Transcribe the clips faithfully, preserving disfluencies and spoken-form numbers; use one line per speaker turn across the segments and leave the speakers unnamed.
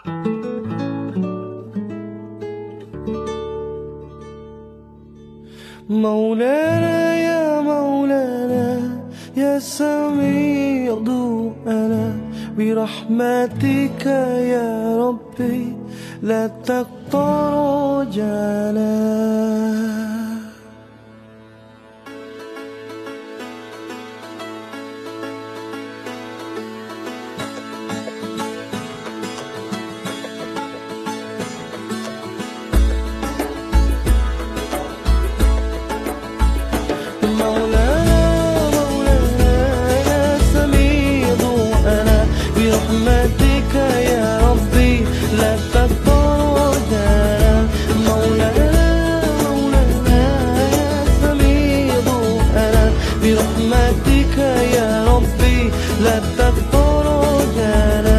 مولانا يا مولانا يا سميع دعانا برحمتك يا ربي لا تقطع رجانا. برحمتك يا ربي لا تقطع رجانا. مولانا مولانا يا سميع دعانا برحمتك يا ربي لا تقطع رجانا.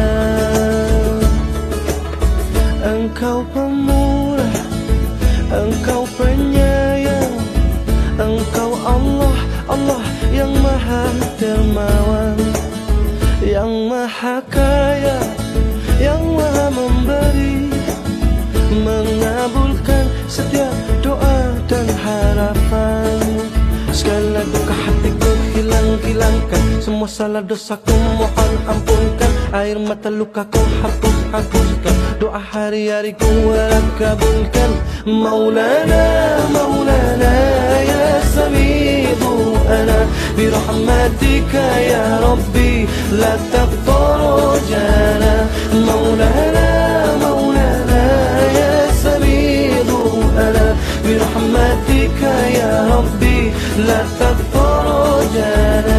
Engkau pemurah, Engkau penyayang, Engkau Allah, Allah yang maha dermawan, yang maha kaya, yang maha memberi, mengabulkan setiap doa dan harapan. Segala duka hatiku hilang-hilangkan, semua salah dosaku mohon ampunkan, air mata lukaku hapus-hapuskan, doa hari-hari ku harap kabulkan. Maulana Maulana ya sami'u du'ana birahmatika ya Rabbi la taqtar rajana. Maulana Maulana ya sami'u du'ana birahmatika ya Rabbi la taqtar rajana.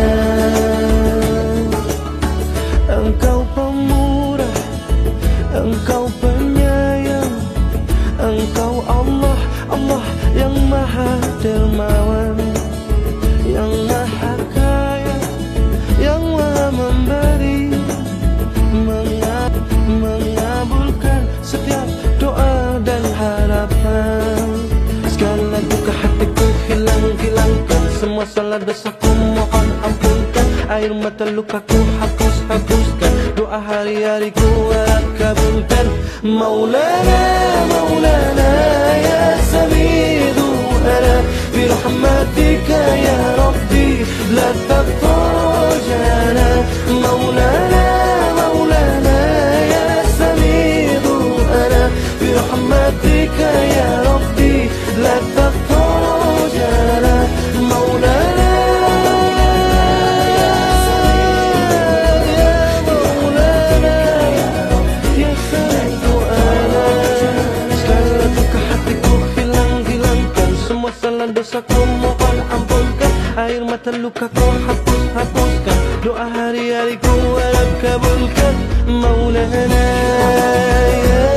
Engkau pemurah, Engkau penyayang, Engkau Allah, Allah yang maha dermawan, yang maha kaya, yang maha memberi, mengab mengabulkan setiap doa dan harapan. Segala duka hatiku hilang-hilangkan, semua salah dosaku mohon ampunkan, air mata lukaku hapus-hapuskan, doa hari-hari ku harap kabulkan. Maulana Maulana ya sami'u du'ana birahmatika ya Rabbi la taqtar rajana. Maulana Maulana ya sami'u du'ana birahmatika ya Rabbi la taqtar rajana. Maulana dosaku mohon ampunkan, air mata lukaku hapus-hapuskan, doa hari-hari ku harap kabulkan. Maulana ya